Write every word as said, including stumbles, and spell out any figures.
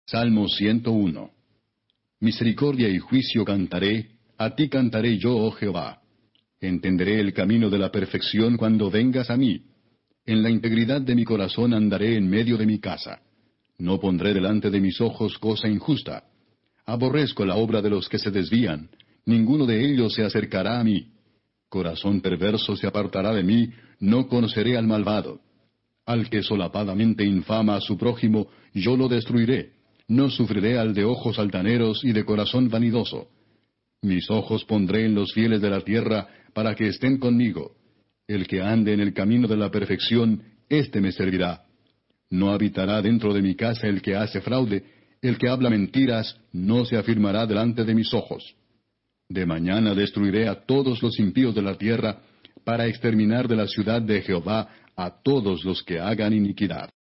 Salmo ciento uno. Misericordia y juicio cantaré, a ti cantaré yo, oh Jehová. Entenderé el camino de la perfección cuando vengas a mí. En la integridad de mi corazón andaré en medio de mi casa. No pondré delante de mis ojos cosa injusta. Aborrezco la obra de los que se desvían. Ninguno de ellos se acercará a mí. Corazón perverso se apartará de mí, no conoceré al malvado. Al que solapadamente infama a su prójimo, yo lo destruiré. No sufriré al de ojos altaneros y de corazón vanidoso. Mis ojos pondré en los fieles de la tierra, para que estén conmigo. El que ande en el camino de la perfección, éste me servirá. No habitará dentro de mi casa el que hace fraude, el que habla mentiras, no se afirmará delante de mis ojos. De mañana destruiré a todos los impíos de la tierra, para exterminar de la ciudad de Jehová a todos los que hagan iniquidad.